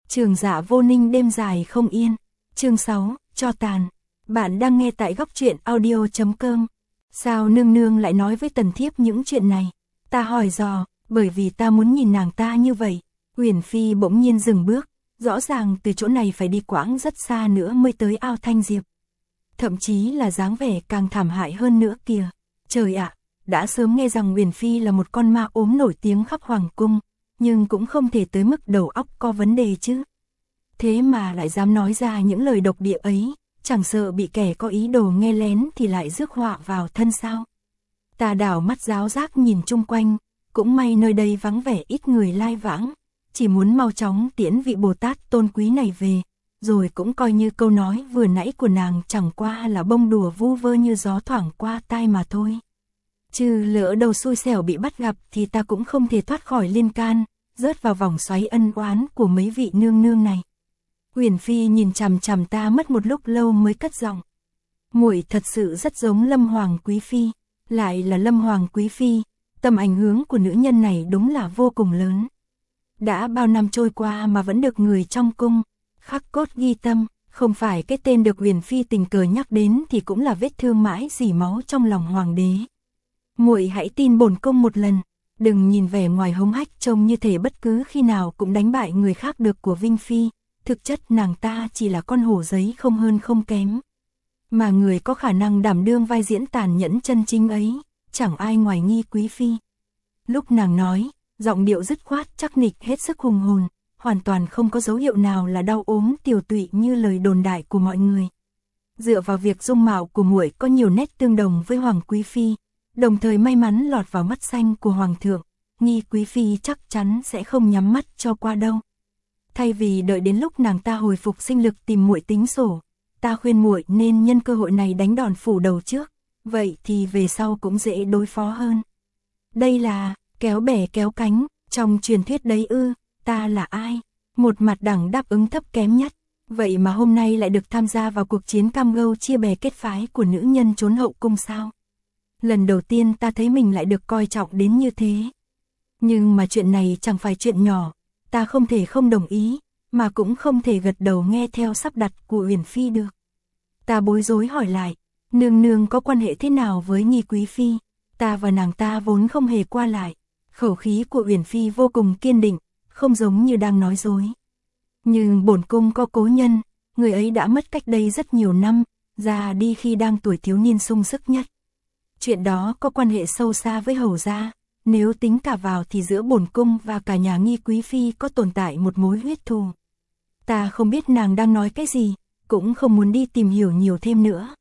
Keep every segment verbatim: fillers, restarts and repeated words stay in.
Trường Dạ Vô Ninh đêm dài không yên. Chương sáu, cho tàn. Bạn đang nghe tại góc truyện audio chấm com. Sao nương nương lại nói với Tần Thiếp những chuyện này? Ta hỏi dò, bởi vì ta muốn nhìn nàng ta như vậy. Huyền Phi bỗng nhiên dừng bước, rõ ràng từ chỗ này phải đi quãng rất xa nữa mới tới ao Thanh Diệp. Thậm chí là dáng vẻ càng thảm hại hơn nữa kìa. Trời ạ, đã sớm nghe rằng Huyền Phi là một con ma ốm nổi tiếng khắp hoàng cung, nhưng cũng không thể tới mức đầu óc có vấn đề chứ. Thế mà lại dám nói ra những lời độc địa ấy, chẳng sợ bị kẻ có ý đồ nghe lén thì lại rước họa vào thân sao. Ta đảo mắt giáo giác nhìn chung quanh, cũng may nơi đây vắng vẻ ít người lai vãng, chỉ muốn mau chóng tiễn vị Bồ Tát tôn quý này về, rồi cũng coi như câu nói vừa nãy của nàng chẳng qua là bông đùa vu vơ như gió thoảng qua tai mà thôi. Chứ lỡ đầu xui xẻo bị bắt gặp thì ta cũng không thể thoát khỏi liên can, rớt vào vòng xoáy ân oán của mấy vị nương nương này. Huyền Phi nhìn chằm chằm ta mất một lúc lâu mới cất giọng. Muội thật sự rất giống Lâm Hoàng Quý Phi, lại là Lâm Hoàng Quý Phi, tầm ảnh hưởng của nữ nhân này đúng là vô cùng lớn. Đã bao năm trôi qua mà vẫn được người trong cung khắc cốt ghi tâm, không phải cái tên được Huyền Phi tình cờ nhắc đến thì cũng là vết thương mãi rỉ máu trong lòng hoàng đế. Muội hãy tin bổn cung một lần, đừng nhìn vẻ ngoài hống hách trông như thể bất cứ khi nào cũng đánh bại người khác được của Vinh Phi, thực chất nàng ta chỉ là con hổ giấy không hơn không kém. Mà người có khả năng đảm đương vai diễn tàn nhẫn chân chính ấy, chẳng ai ngoài Nghi Quý Phi. Lúc nàng nói, giọng điệu dứt khoát chắc nịch hết sức hùng hồn, hoàn toàn không có dấu hiệu nào là đau ốm tiều tụy như lời đồn đại của mọi người. Dựa vào việc dung mạo của muội có nhiều nét tương đồng với Hoàng Quý Phi, đồng thời may mắn lọt vào mắt xanh của Hoàng thượng, Nghi Quý Phi chắc chắn sẽ không nhắm mắt cho qua đâu. Thay vì đợi đến lúc nàng ta hồi phục sinh lực tìm muội tính sổ, ta khuyên muội nên nhân cơ hội này đánh đòn phủ đầu trước, vậy thì về sau cũng dễ đối phó hơn. Đây là kéo bè kéo cánh, trong truyền thuyết đấy ư, ta là ai? Một mặt đẳng đáp ứng thấp kém nhất, vậy mà hôm nay lại được tham gia vào cuộc chiến cam gâu chia bè kết phái của nữ nhân trốn hậu cung sao? Lần đầu tiên ta thấy mình lại được coi trọng đến như thế. Nhưng mà chuyện này chẳng phải chuyện nhỏ, ta không thể không đồng ý, mà cũng không thể gật đầu nghe theo sắp đặt của Huyền Phi được. Ta bối rối hỏi lại, nương nương có quan hệ thế nào với Nghi Quý Phi? Ta và nàng ta vốn không hề qua lại. Khẩu khí của Huyền Phi vô cùng kiên định, không giống như đang nói dối. Nhưng bổn cung có cố nhân, người ấy đã mất cách đây rất nhiều năm, già đi khi đang tuổi thiếu niên sung sức nhất. Chuyện đó có quan hệ sâu xa với hầu gia, nếu tính cả vào thì giữa bổn cung và cả nhà Nghi Quý Phi có tồn tại một mối huyết thù. Ta không biết nàng đang nói cái gì, cũng không muốn đi tìm hiểu nhiều thêm nữa.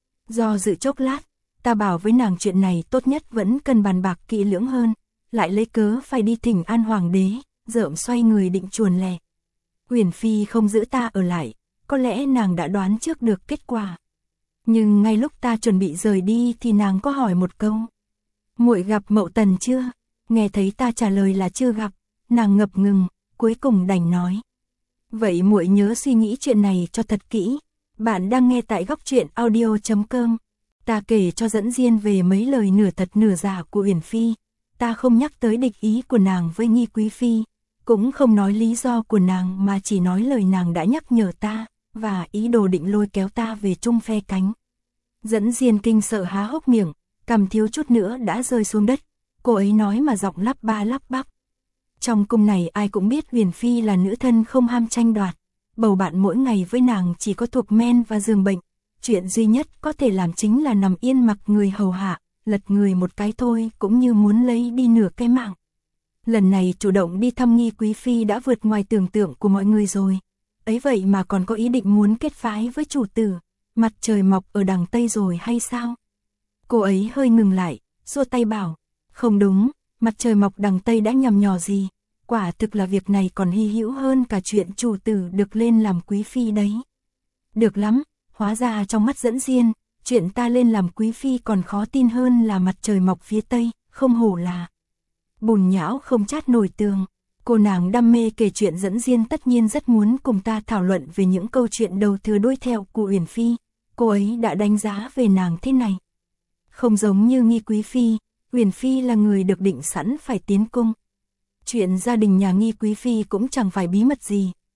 Do dự chốc lát, ta bảo với nàng chuyện này tốt nhất vẫn cần bàn bạc kỹ lưỡng hơn, lại lấy cớ phải đi thỉnh an hoàng đế, rợm xoay người định chuồn lẻ. Huyền Phi không giữ ta ở lại, có lẽ nàng đã đoán trước được kết quả. Nhưng ngay lúc ta chuẩn bị rời đi thì nàng có hỏi một câu. Muội gặp Mậu Tần chưa? Nghe thấy ta trả lời là chưa gặp, nàng ngập ngừng, cuối cùng đành nói. Vậy muội nhớ suy nghĩ chuyện này cho thật kỹ. Bạn đang nghe tại góc truyện audio chấm com. Ta kể cho Dẫn Diên về mấy lời nửa thật nửa giả của Huyền Phi. Ta không nhắc tới địch ý của nàng với Nghi Quý Phi, cũng không nói lý do của nàng mà chỉ nói lời nàng đã nhắc nhở ta, và ý đồ định lôi kéo ta về chung phe cánh. Dẫn Diên kinh sợ há hốc miệng, cằm thiếu chút nữa đã rơi xuống đất, cô ấy nói mà giọng lắp ba lắp bắp. Trong cung này ai cũng biết Huyền Phi là nữ thân không ham tranh đoạt, bầu bạn mỗi ngày với nàng chỉ có thuốc men và giường bệnh, chuyện duy nhất có thể làm chính là nằm yên mặc người hầu hạ, lật người một cái thôi cũng như muốn lấy đi nửa cái mạng. Lần này chủ động đi thăm Nghi Quý Phi đã vượt ngoài tưởng tượng của mọi người rồi, ấy vậy mà còn có ý định muốn kết phái với chủ tử, mặt trời mọc ở đằng Tây rồi hay sao? Cô ấy hơi ngừng lại, xua tay bảo, không đúng, mặt trời mọc đằng Tây đã nhằm nhò gì, quả thực là việc này còn hy hữu hơn cả chuyện chủ tử được lên làm Quý Phi đấy. Được lắm, hóa ra trong mắt Dẫn Diên, chuyện ta lên làm Quý Phi còn khó tin hơn là mặt trời mọc phía Tây, không hổ là bùn nhão không chát nổi tường. Cô nàng đam mê kể chuyện Dẫn Diên tất nhiên rất muốn cùng ta thảo luận về những câu chuyện đầu thừa đuôi theo của Huyền Phi. Cô ấy đã đánh giá về nàng thế này. Không giống như Nghi Quý Phi, Huyền Phi là người được định sẵn phải tiến cung. Chuyện gia đình nhà Nghi Quý Phi cũng chẳng phải bí mật gì,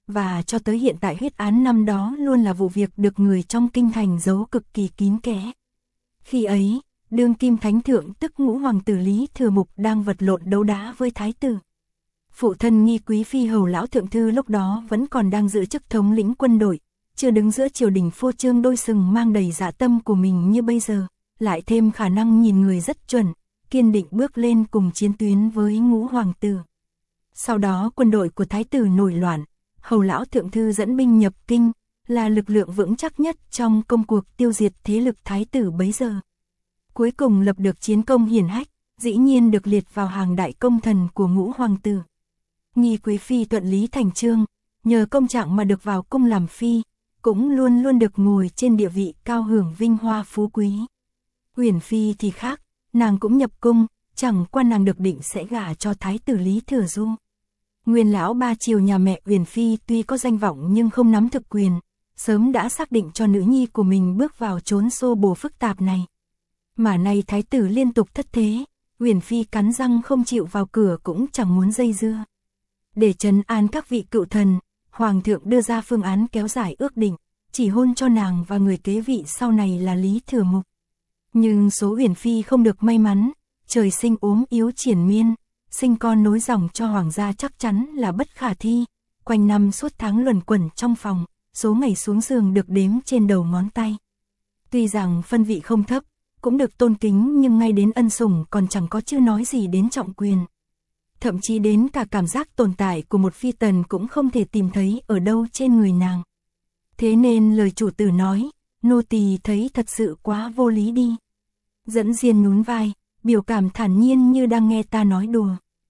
và cho tới hiện tại huyết án năm đó luôn là vụ việc được người trong kinh thành giấu cực kỳ kín kẽ. Khi ấy, đương kim thánh thượng tức Ngũ hoàng tử Lý Thừa Mục đang vật lộn đấu đá với thái tử. Phụ thân Nghi quý phi Hầu lão thượng thư lúc đó vẫn còn đang giữ chức thống lĩnh quân đội, chưa đứng giữa triều đình phô trương đôi sừng mang đầy dạ tâm của mình như bây giờ, lại thêm khả năng nhìn người rất chuẩn, kiên định bước lên cùng chiến tuyến với Ngũ hoàng tử. Sau đó quân đội của thái tử nổi loạn, Hầu lão thượng thư dẫn binh nhập kinh, là lực lượng vững chắc nhất trong công cuộc tiêu diệt thế lực thái tử bấy giờ. Cuối cùng lập được chiến công hiển hách, dĩ nhiên được liệt vào hàng đại công thần của Ngũ hoàng tử. Nghi quý phi thuận lý thành chương, nhờ công trạng mà được vào cung làm phi, cũng luôn luôn được ngồi trên địa vị cao hưởng vinh hoa phú quý. Uyển phi thì khác, nàng cũng nhập cung, chẳng qua nàng được định sẽ gả cho thái tử Lý Thừa Du. Nguyên lão ba triều nhà mẹ Uyển phi tuy có danh vọng nhưng không nắm thực quyền, sớm đã xác định cho nữ nhi của mình bước vào chốn xô bồ phức tạp này. Mà nay thái tử liên tục thất thế, Uyển phi cắn răng không chịu vào cửa cũng chẳng muốn dây dưa. Để trấn an các vị cựu thần, hoàng thượng đưa ra phương án kéo dài ước định, chỉ hôn cho nàng và người kế vị sau này là Lý Thừa Mục. Nhưng số Uyển phi không được may mắn, trời sinh ốm yếu triển miên, sinh con nối dòng cho hoàng gia chắc chắn là bất khả thi, quanh năm suốt tháng luẩn quẩn trong phòng, số ngày xuống giường được đếm trên đầu ngón tay. Tuy rằng phân vị không thấp, cũng được tôn kính nhưng ngay đến ân sủng còn chẳng có chưa nói gì đến trọng quyền. Thậm chí đến cả cảm giác tồn tại của một phi tần cũng không thể tìm thấy ở đâu trên người nàng. Thế nên lời chủ tử nói, nô tỳ thấy thật sự quá vô lý đi. Dẫn Diên nhún vai, biểu cảm thản nhiên như đang nghe ta nói đùa.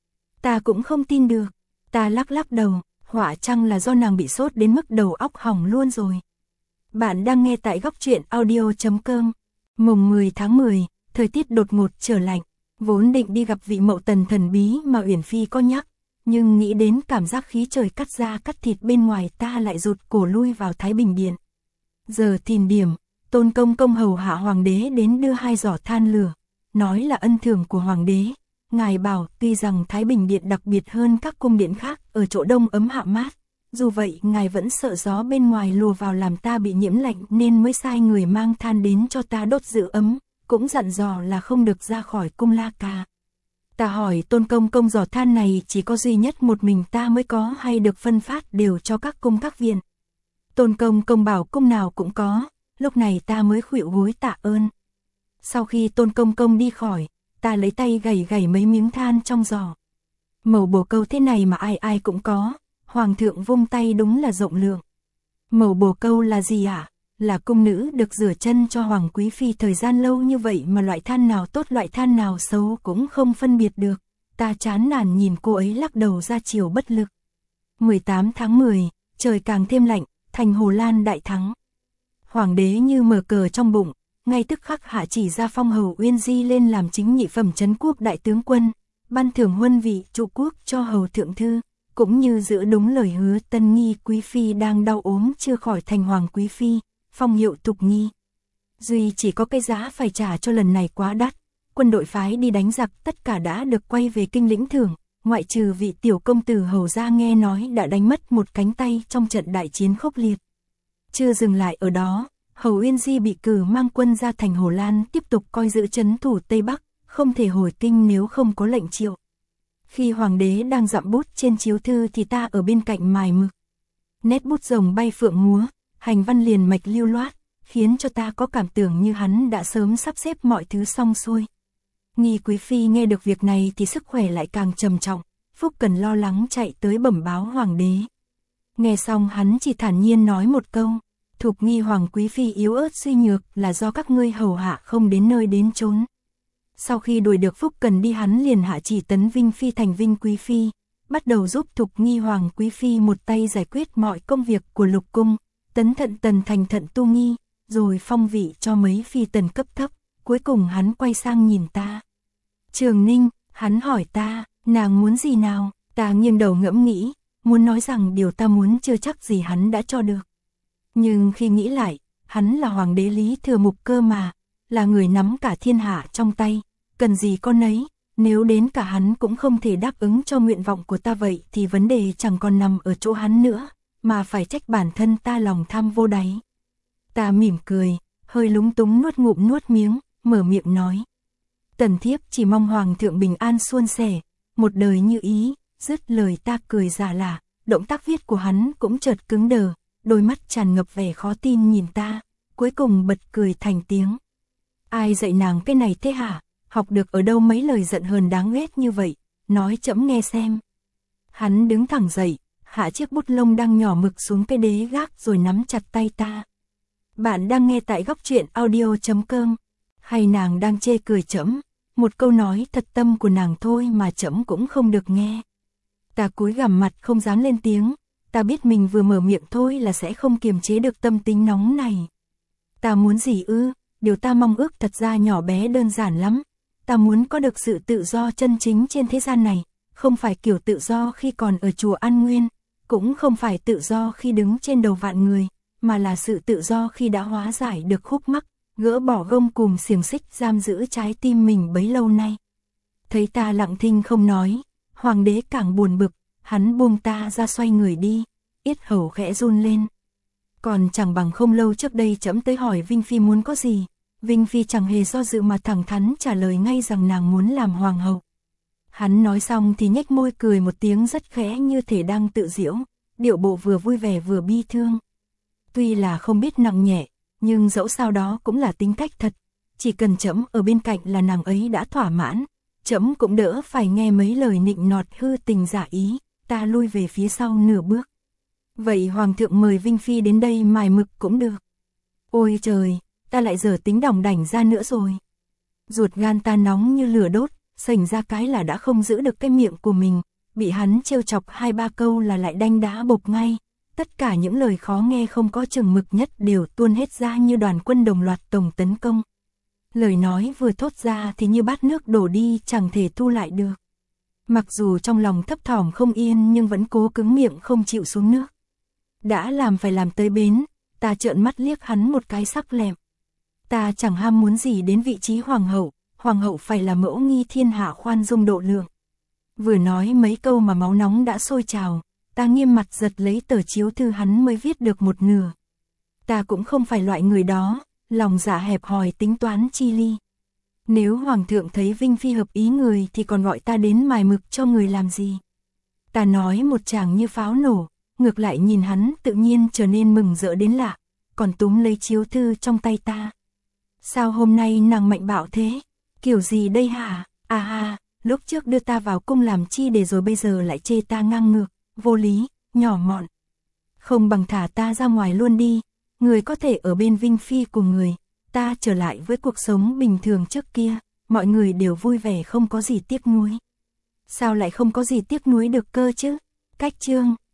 Ta cũng không tin được, ta lắc lắc đầu, họa chăng là do nàng bị sốt đến mức đầu óc hỏng luôn rồi. Bạn đang nghe tại góc truyện audio chấm com. Mùng mười tháng mười, thời tiết đột ngột trở lạnh, vốn định đi gặp vị mậu tần thần bí mà Uyển phi có nhắc, nhưng nghĩ đến cảm giác khí trời cắt da cắt thịt bên ngoài ta lại rụt cổ lui vào Thái Bình Điện. Giờ thìn điểm, Tôn công công hầu hạ hoàng đế đến đưa hai giỏ than lửa, nói là ân thưởng của hoàng đế. Ngài bảo tuy rằng Thái Bình Điện đặc biệt hơn các cung điện khác ở chỗ đông ấm hạ mát, dù vậy ngài vẫn sợ gió bên ngoài lùa vào làm ta bị nhiễm lạnh nên mới sai người mang than đến cho ta đốt giữ ấm, cũng dặn dò là không được ra khỏi cung La Ca. Ta hỏi Tôn công công giỏ than này chỉ có duy nhất một mình ta mới có hay được phân phát đều cho các cung các viện. Tôn công công bảo cung nào cũng có, lúc này ta mới khuỵu gối tạ ơn. Sau khi Tôn công công đi khỏi, ta lấy tay gảy gảy mấy miếng than trong giỏ. Mẩu bồ câu thế này mà ai ai cũng có, hoàng thượng vung tay đúng là rộng lượng. Mẩu bồ câu là gì ạ? À? Là cung nữ được rửa chân cho hoàng quý phi thời gian lâu như vậy mà loại than nào tốt loại than nào xấu cũng không phân biệt được. Ta chán nản nhìn cô ấy lắc đầu ra chiều bất lực. mười tám tháng mười, trời càng thêm lạnh, thành Hồ Lan đại thắng. Hoàng đế như mở cờ trong bụng, ngay tức khắc hạ chỉ ra phong hầu Uyên Di lên làm chính nhị phẩm trấn quốc đại tướng quân, ban thưởng huân vị trụ quốc cho hầu thượng thư, cũng như giữ đúng lời hứa Tân Nghi quý phi đang đau ốm chưa khỏi thành hoàng quý phi, phong hiệu Tục Nghi. Duy chỉ có cái giá phải trả cho lần này quá đắt, quân đội phái đi đánh giặc tất cả đã được quay về kinh lĩnh thưởng, ngoại trừ vị tiểu công tử hầu gia nghe nói đã đánh mất một cánh tay trong trận đại chiến khốc liệt. Chưa dừng lại ở đó, hầu Uyên Di bị cử mang quân ra thành Hồ Lan tiếp tục coi giữ trấn thủ Tây Bắc, không thể hồi kinh nếu không có lệnh triệu. Khi hoàng đế đang dặm bút trên chiếu thư thì ta ở bên cạnh mài mực. Nét bút rồng bay phượng múa, hành văn liền mạch lưu loát, khiến cho ta có cảm tưởng như hắn đã sớm sắp xếp mọi thứ xong xuôi. Nghi quý phi nghe được việc này thì sức khỏe lại càng trầm trọng, Phúc Cần lo lắng chạy tới bẩm báo hoàng đế. Nghe xong hắn chỉ thản nhiên nói một câu, Thục Nghi hoàng quý phi yếu ớt suy nhược là do các ngươi hầu hạ không đến nơi đến chốn. Sau khi đuổi được Phúc Cần đi hắn liền hạ chỉ tấn Vinh phi thành Vinh quý phi, bắt đầu giúp Thục Nghi hoàng quý phi một tay giải quyết mọi công việc của lục cung, tấn Thận Tần thành Thận Tu Nghi, rồi phong vị cho mấy phi tần cấp thấp, cuối cùng hắn quay sang nhìn ta. Trường Ninh, hắn hỏi ta, nàng muốn gì nào? Ta nghiêng đầu ngẫm nghĩ, muốn nói rằng điều ta muốn chưa chắc gì hắn đã cho được. Nhưng khi nghĩ lại, hắn là hoàng đế Lý Thừa Mục cơ mà, là người nắm cả thiên hạ trong tay, cần gì con nấy, nếu đến cả hắn cũng không thể đáp ứng cho nguyện vọng của ta vậy thì vấn đề chẳng còn nằm ở chỗ hắn nữa, mà phải trách bản thân ta lòng tham vô đáy. Ta mỉm cười, hơi lúng túng nuốt ngụm nuốt miếng, mở miệng nói. Tần thiếp chỉ mong hoàng thượng bình an suôn sẻ, một đời như ý. Dứt lời ta cười giả lả, động tác viết của hắn cũng chợt cứng đờ, đôi mắt tràn ngập vẻ khó tin nhìn ta, cuối cùng bật cười thành tiếng. Ai dạy nàng cái này thế hả? Học được ở đâu mấy lời giận hờn đáng ghét như vậy, nói trẫm nghe xem. Hắn đứng thẳng dậy, hạ chiếc bút lông đang nhỏ mực xuống cái đế gác rồi nắm chặt tay ta. Bạn đang nghe tại góc truyện audio chấm com, hay nàng đang chê cười trẫm? Một câu nói thật tâm của nàng thôi mà trẫm cũng không được nghe. Ta cúi gằm mặt không dám lên tiếng, ta biết mình vừa mở miệng thôi là sẽ không kiềm chế được tâm tính nóng này. Ta muốn gì ư? Điều ta mong ước thật ra nhỏ bé đơn giản lắm. Ta muốn có được sự tự do chân chính trên thế gian này, không phải kiểu tự do khi còn ở chùa An Nguyên, cũng không phải tự do khi đứng trên đầu vạn người, mà là sự tự do khi đã hóa giải được khúc mắc, gỡ bỏ gông cùm xiềng xích giam giữ trái tim mình bấy lâu nay. Thấy ta lặng thinh không nói, hoàng đế càng buồn bực, hắn buông ta ra xoay người đi, yết hầu khẽ run lên. Còn chẳng bằng không lâu trước đây trẫm tới hỏi Vinh Phi muốn có gì, Vinh Phi chẳng hề do dự mà thẳng thắn trả lời ngay rằng nàng muốn làm hoàng hậu. Hắn nói xong thì nhếch môi cười một tiếng rất khẽ như thể đang tự giễu, điệu bộ vừa vui vẻ vừa bi thương. Tuy là không biết nặng nhẹ, nhưng dẫu sao đó cũng là tính cách thật, chỉ cần trẫm ở bên cạnh là nàng ấy đã thỏa mãn, trẫm cũng đỡ phải nghe mấy lời nịnh nọt hư tình giả ý. Ta lui về phía sau nửa bước. Vậy hoàng thượng mời Vinh Phi đến đây mài mực cũng được. Ôi trời, ta lại dở tính đỏng đảnh ra nữa rồi. Ruột gan ta nóng như lửa đốt, sành ra cái là đã không giữ được cái miệng của mình, bị hắn trêu chọc hai ba câu là lại đanh đá bộc ngay. Tất cả những lời khó nghe không có chừng mực nhất đều tuôn hết ra như đoàn quân đồng loạt tổng tấn công. Lời nói vừa thốt ra thì như bát nước đổ đi chẳng thể thu lại được. Mặc dù trong lòng thấp thỏm không yên nhưng vẫn cố cứng miệng không chịu xuống nước. Đã làm phải làm tới bến, ta trợn mắt liếc hắn một cái sắc lẹm. Ta chẳng ham muốn gì đến vị trí hoàng hậu, hoàng hậu phải là mẫu nghi thiên hạ khoan dung độ lượng. Vừa nói mấy câu mà máu nóng đã sôi trào, ta nghiêm mặt giật lấy tờ chiếu thư hắn mới viết được một nửa. Ta cũng không phải loại người đó, lòng dạ hẹp hòi tính toán chi ly. Nếu hoàng thượng thấy Vinh Phi hợp ý người thì còn gọi ta đến mài mực cho người làm gì? Ta nói một tràng như pháo nổ, ngược lại nhìn hắn tự nhiên trở nên mừng rỡ đến lạ, còn túm lấy chiếu thư trong tay ta. Sao hôm nay nàng mạnh bạo thế? Kiểu gì đây hả? À ha, lúc trước đưa ta vào cung làm chi để rồi bây giờ lại chê ta ngang ngược, vô lý, nhỏ mọn. Không bằng thả ta ra ngoài luôn đi, người có thể ở bên Vinh Phi cùng người. Ta trở lại với cuộc sống bình thường trước kia, mọi người đều vui vẻ không có gì tiếc nuối. Sao lại không có gì tiếc nuối được cơ chứ? Cách chương